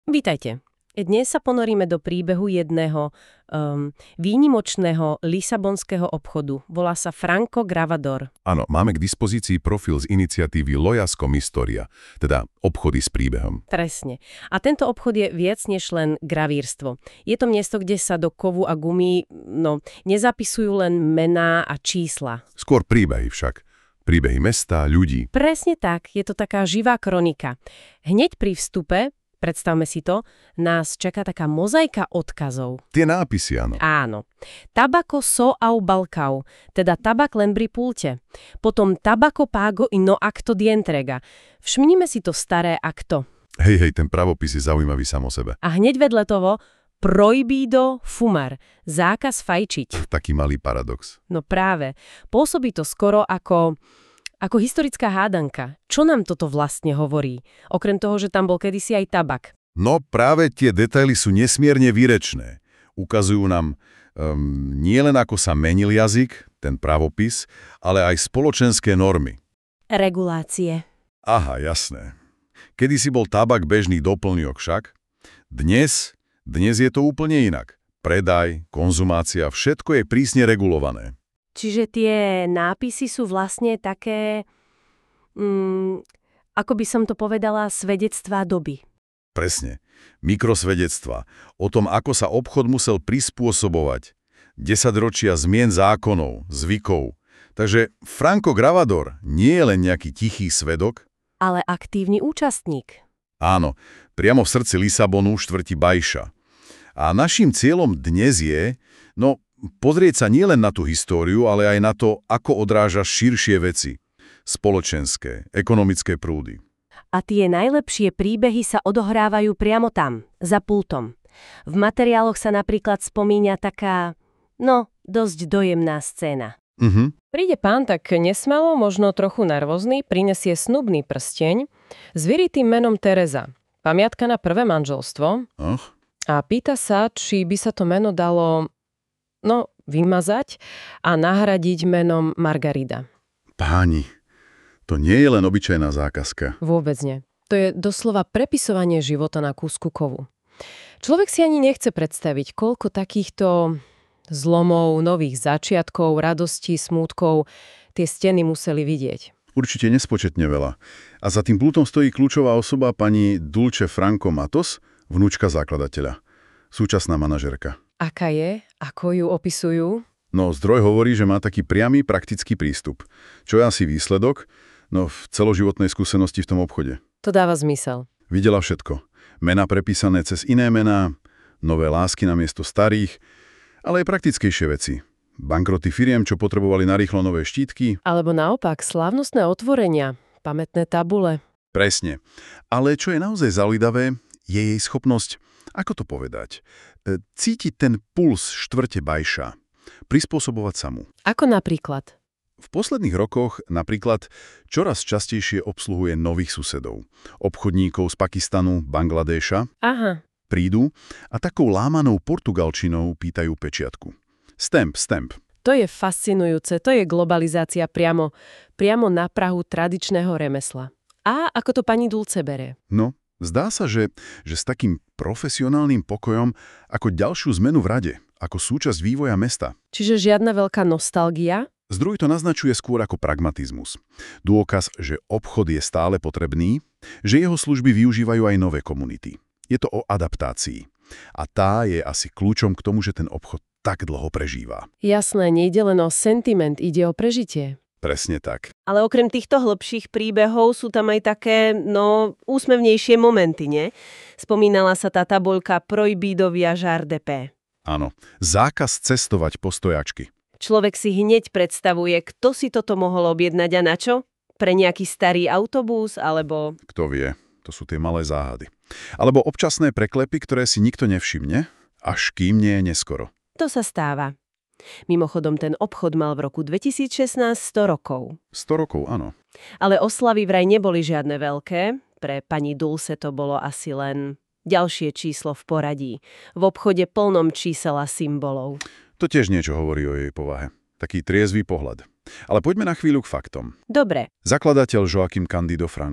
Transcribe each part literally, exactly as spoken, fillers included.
Vítajte. Dnes sa ponoríme do príbehu jedného um, výnimočného lisabonského obchodu. Volá sa Franco Gravador. Áno, máme k dispozícii profil z iniciatívy Lojaskom História, teda obchody s príbehom. Presne. A tento obchod je viac než len gravírstvo. Je to miesto, kde sa do kovu a gumy no, nezapisujú len mená a čísla. Skôr príbehy však. Príbehy mesta, ľudí. Presne tak. Je to taká živá kronika. Hneď pri vstupe, predstavme si to, nás čaká taká mozaika odkazov. Tie nápisy, áno. Áno. Tabaco so au balcao, teda tabak len pri pulte. Potom tabaco pago y no acto di entrega. Všimnime si to staré akto. Hej, hej, ten pravopis je zaujímavý sám o sebe. A hneď vedle toho prohibido fumar, zákaz fajčiť. Taký malý paradox. No práve. Pôsobí to skoro ako... Ako historická hádanka. Čo nám toto vlastne hovorí? Okrem toho, že tam bol kedysi aj tabak. No práve tie detaily sú nesmierne výrečné. Ukazujú nám um, nie len ako sa menil jazyk, ten pravopis, ale aj spoločenské normy. Regulácie. Aha, jasné. Kedysi bol tabak bežný doplňok však. Dnes, dnes je to úplne inak. Predaj, konzumácia, všetko je prísne regulované. Čiže tie nápisy sú vlastne také, mm, ako by som to povedala, svedectvá doby. Presne. Mikrosvedectva. O tom, ako sa obchod musel prispôsobovať. Desaťročia zmien zákonov, zvykov. Takže Franco Gravador nie je len nejaký tichý svedok, Ale aktívny účastník. áno, priamo v srdci Lisabonu, štvrti Bajša. A naším cieľom dnes je, no, pozrieť sa nielen na tú históriu, ale aj na to, ako odráža širšie veci. Spoločenské, ekonomické prúdy. A tie najlepšie príbehy sa odohrávajú priamo tam, za pultom. V materiáloch sa napríklad spomína taká, no, dosť dojemná scéna. Mhm. Príde pán tak nesmelo, možno trochu nervózny, prinesie snubný prsteň s vyritým menom Tereza. Pamiatka na prvé manželstvo. Ach. A pýta sa, či by sa to meno dalo... No, vymazať a nahradiť menom Margarida. Páni, to nie je len obyčajná zákazka. Vôbec nie. To je doslova prepisovanie života na kúsku kovu. Človek si ani nechce predstaviť, koľko takýchto zlomov, nových začiatkov, radostí, smútkov tie steny museli vidieť. Určite nespočetne veľa. A za tým pultom stojí kľúčová osoba pani Dulce Franco Matos, vnúčka zakladateľa. Súčasná manažerka. Aká je? Ako ju opisujú? No, zdroj hovorí, že má taký priamy praktický prístup. Čo je asi výsledok? No, v celoživotnej skúsenosti v tom obchode. To dáva zmysel. Videla všetko. Mená prepísané cez iné mená, nové lásky namiesto starých, ale aj praktickejšie veci. Bankroty firiem, čo potrebovali narýchlo nové štítky. Alebo naopak, slávnostné otvorenia, pamätné tabule. Presne. Ale čo je naozaj zaujímavé, je jej schopnosť, ako to povedať, cítiť ten puls štvrte Bajša, prispôsobovať sa mu. Ako napríklad? V posledných rokoch napríklad čoraz častejšie obsluhuje nových susedov, obchodníkov z Pakistanu, Bangladéša. Aha. Prídu a takou lámanou portugalčinou pýtajú pečiatku. Stamp, stamp. To je fascinujúce, to je globalizácia priamo, priamo na prahu tradičného remesla. A ako to pani Dulce bere? No, zdá sa, že, že s takým profesionálnym pokojom ako ďalšiu zmenu v rade, ako súčasť vývoja mesta. Čiže žiadna veľká nostalgia? Zdroj to naznačuje skôr ako pragmatizmus. Dôkaz, že obchod je stále potrebný, že jeho služby využívajú aj nové komunity. Je to o adaptácii. A tá je asi kľúčom k tomu, že ten obchod tak dlho prežíva. Jasné, nejde len o sentiment, ide o prežitie. Presne tak. Ale okrem týchto hlbších príbehov sú tam aj také, no, úsmevnejšie momenty, nie? Spomínala sa tá tabuľka Prohibido viajar de pé. Áno, zákaz cestovať po stojačky. Človek si hneď predstavuje, kto si toto mohol objednať a na čo? Pre nejaký starý autobus, alebo... Kto vie, to sú tie malé záhady. Alebo občasné preklepy, ktoré si nikto nevšimne, až kým nie je neskoro. To sa stáva. Mimochodom, ten obchod mal v roku dvetisícšestnásť sto rokov. sto rokov, áno. Ale oslavy vraj neboli žiadne veľké. Pre pani Dulce to bolo asi len ďalšie číslo v poradí. V obchode plnom čísel a symbolov. To tiež niečo hovorí o jej povahe. Taký triezvy pohľad. Ale poďme na chvíľu k faktom. Dobre. Zakladateľ Joaquim Cândido Franco.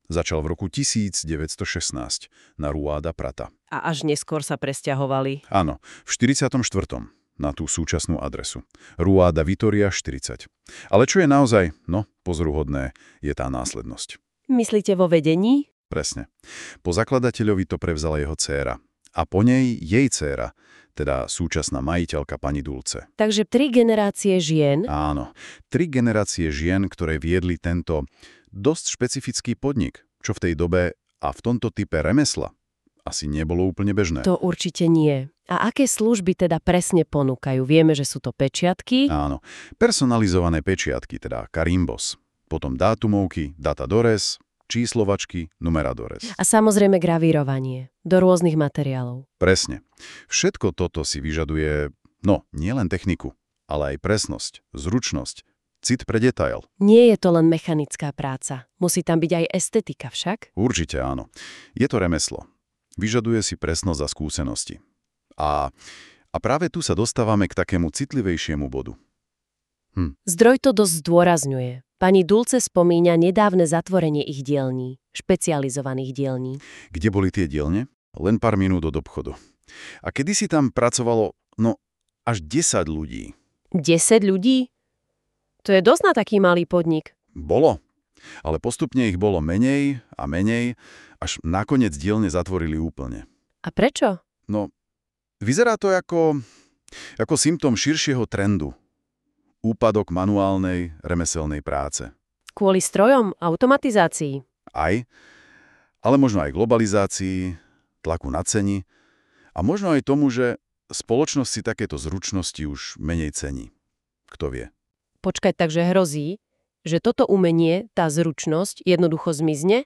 Začal v roku tisícdeväťstošestnásť na Rua da Prata. A až neskôr sa presťahovali. Áno, v štyridsiatom štvrtom na tú súčasnú adresu. Rua da Vitória štyridsať. Ale čo je naozaj, no, pozoruhodné, je tá následnosť. Myslíte vo vedení? Presne. Po zakladateľovi to prevzala jeho dcéra. A po nej jej dcéra, teda súčasná majiteľka pani Dulce. Takže tri generácie žien? Áno, tri generácie žien, ktoré viedli tento dosť špecifický podnik, čo v tej dobe a v tomto type remesla asi nebolo úplne bežné. To určite nie. A aké služby teda presne ponúkajú? Vieme, že sú to pečiatky. Áno, personalizované pečiatky, teda karimbos. Potom dátumovky, datadores, číslovačky, numeradores. A samozrejme gravírovanie do rôznych materiálov. Presne. Všetko toto si vyžaduje, no, nielen techniku, ale aj presnosť, zručnosť, cit pre detail. Nie je to len mechanická práca. Musí tam byť aj estetika však? Určite áno. Je to remeslo. Vyžaduje si presnosť a skúsenosti. A, a práve tu sa dostávame k takému citlivejšiemu bodu. Hm. Zdroj to dosť zdôrazňuje. Pani Dulce spomína nedávne zatvorenie ich dielní, špecializovaných dielní. Kde boli tie dielne? Len pár minút od obchodu. A kedysi tam pracovalo, no, až desať ľudí. desať ľudí? To je dosť na taký malý podnik. Bolo. Ale postupne ich bolo menej a menej, až nakoniec dielne zatvorili úplne. A prečo? No, vyzerá to ako, ako symptóm širšieho trendu. Úpadok manuálnej, remeselnej práce. Kvôli strojom, automatizácii? Aj, ale možno aj globalizácii, tlaku na ceny a možno aj tomu, že spoločnosť si takéto zručnosti už menej cení. Kto vie? Počkaj, takže hrozí, že toto umenie, tá zručnosť jednoducho zmizne?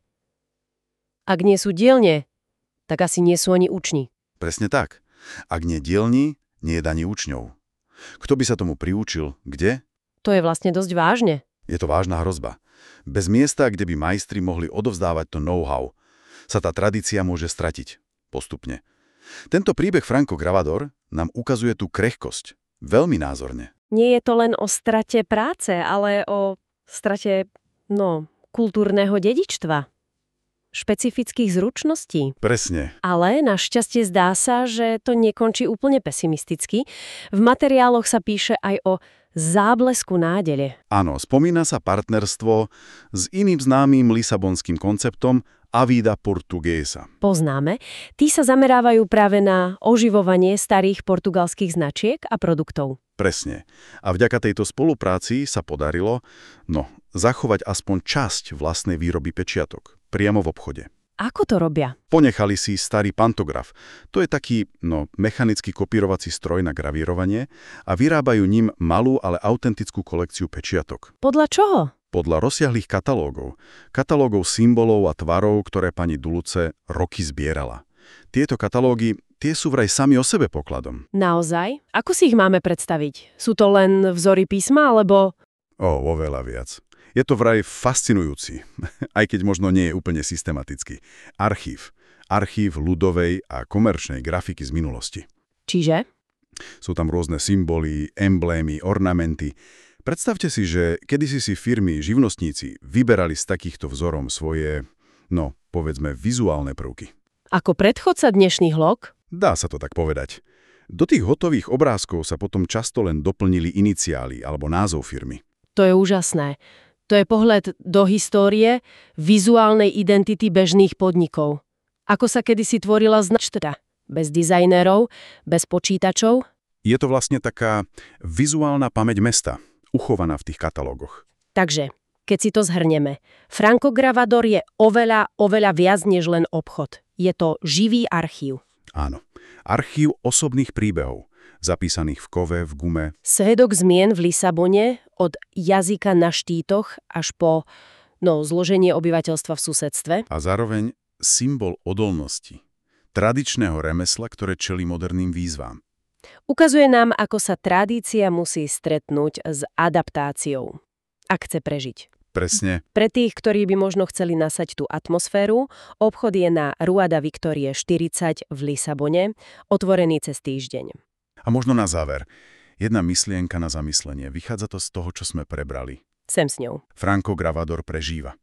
Ak nie sú dielne, tak asi nie sú ani učni. Presne tak. Ak nie dielní, nie je ani učňov. Kto by sa tomu priučil? Kde? To je vlastne dosť vážne. Je to vážna hrozba. Bez miesta, kde by majstri mohli odovzdávať to know-how, sa tá tradícia môže stratiť. Postupne. Tento príbeh Franco Gravador nám ukazuje tú krehkosť. Veľmi názorne. Nie je to len o strate práce, ale o strate, no, kultúrneho dedičstva. Špecifických zručností. Presne. Ale našťastie zdá sa, že to nekončí úplne pesimisticky. V materiáloch sa píše aj o záblesku nádele. Áno, spomína sa partnerstvo s iným známym lisabonským konceptom A Vida Portuguesa. Poznáme. Tí sa zamerávajú práve na oživovanie starých portugalských značiek a produktov. Presne. A vďaka tejto spolupráci sa podarilo, no, zachovať aspoň časť vlastnej výroby pečiatok, priamo v obchode. Ako to robia? Ponechali si starý pantograf. To je taký, no, mechanický kopírovací stroj na gravírovanie a vyrábajú ním malú, ale autentickú kolekciu pečiatok. Podľa čoho? Podľa rozsiahlých katalógov. Katalógov symbolov a tvarov, ktoré pani Dulce roky zbierala. Tieto katalógy, tie sú vraj sami o sebe pokladom. Naozaj? Ako si ich máme predstaviť? Sú to len vzory písma, alebo... O, oveľa viac. Je to vraj fascinujúci, aj keď možno nie je úplne systematický. Archív. Archív ľudovej a komerčnej grafiky z minulosti. Čiže? Sú tam rôzne symboly, emblémy, ornamenty. Predstavte si, že kedysi si firmy, živnostníci vyberali z takýchto vzorom svoje, no, povedzme, vizuálne prvky. Ako predchodca dnešných log? Dá sa to tak povedať. Do tých hotových obrázkov sa potom často len doplnili iniciály alebo názov firmy. To je úžasné. To je pohľad do histórie vizuálnej identity bežných podnikov. Ako sa kedysi tvorila značka? Bez dizajnérov, bez počítačov? Je to vlastne taká vizuálna pamäť mesta, uchovaná v tých katalógoch. Takže, keď si to zhrnieme, Franco Gravador je oveľa, oveľa viac než len obchod. Je to živý archív. Áno. Archív osobných príbehov, zapísaných v kove, v gume. Svedok zmien v Lisabone od jazyka na štítoch až po, no, zloženie obyvateľstva v susedstve. A zároveň symbol odolnosti, tradičného remesla, ktoré čelí moderným výzvám. Ukazuje nám, ako sa tradícia musí stretnúť s adaptáciou, ak chce prežiť. Presne. Pre tých, ktorí by možno chceli nasať tú atmosféru, obchod je na Rua da Vitória štyridsať v Lisabone, otvorený cez týždeň. A možno na záver, jedna myšlienka na zamyslenie. Vychádza to z toho, čo sme prebrali. Sem s ňou. Franco Gravador prežíva.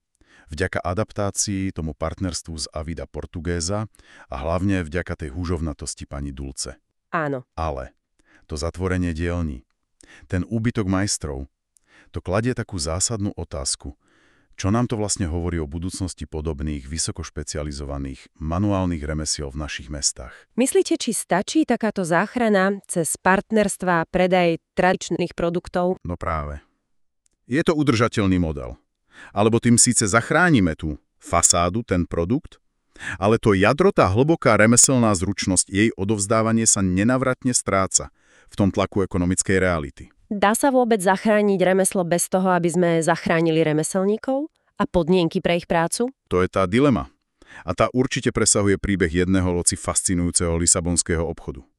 Vďaka adaptácii, tomu partnerstvu z Avida Portugéza a hlavne vďaka tej húžovnatosti pani Dulce. Áno. Ale to zatvorenie dielní, ten úbytok majstrov, to kladie takú zásadnú otázku. Čo nám to vlastne hovorí o budúcnosti podobných, vysokošpecializovaných, manuálnych remesiel v našich mestách? Myslíte, či stačí takáto záchrana cez partnerstva a predaj tradičných produktov? No práve. Je to udržateľný model. Alebo tým síce zachránime tú fasádu, ten produkt, ale to jadro, tá hlboká remeselná zručnosť, jej odovzdávanie sa nenavratne stráca v tom tlaku ekonomickej reality. Dá sa vôbec zachrániť remeslo bez toho, aby sme zachránili remeselníkov a podmienky pre ich prácu? To je tá dilema. A tá určite presahuje príbeh jedného loci fascinujúceho lisabonského obchodu.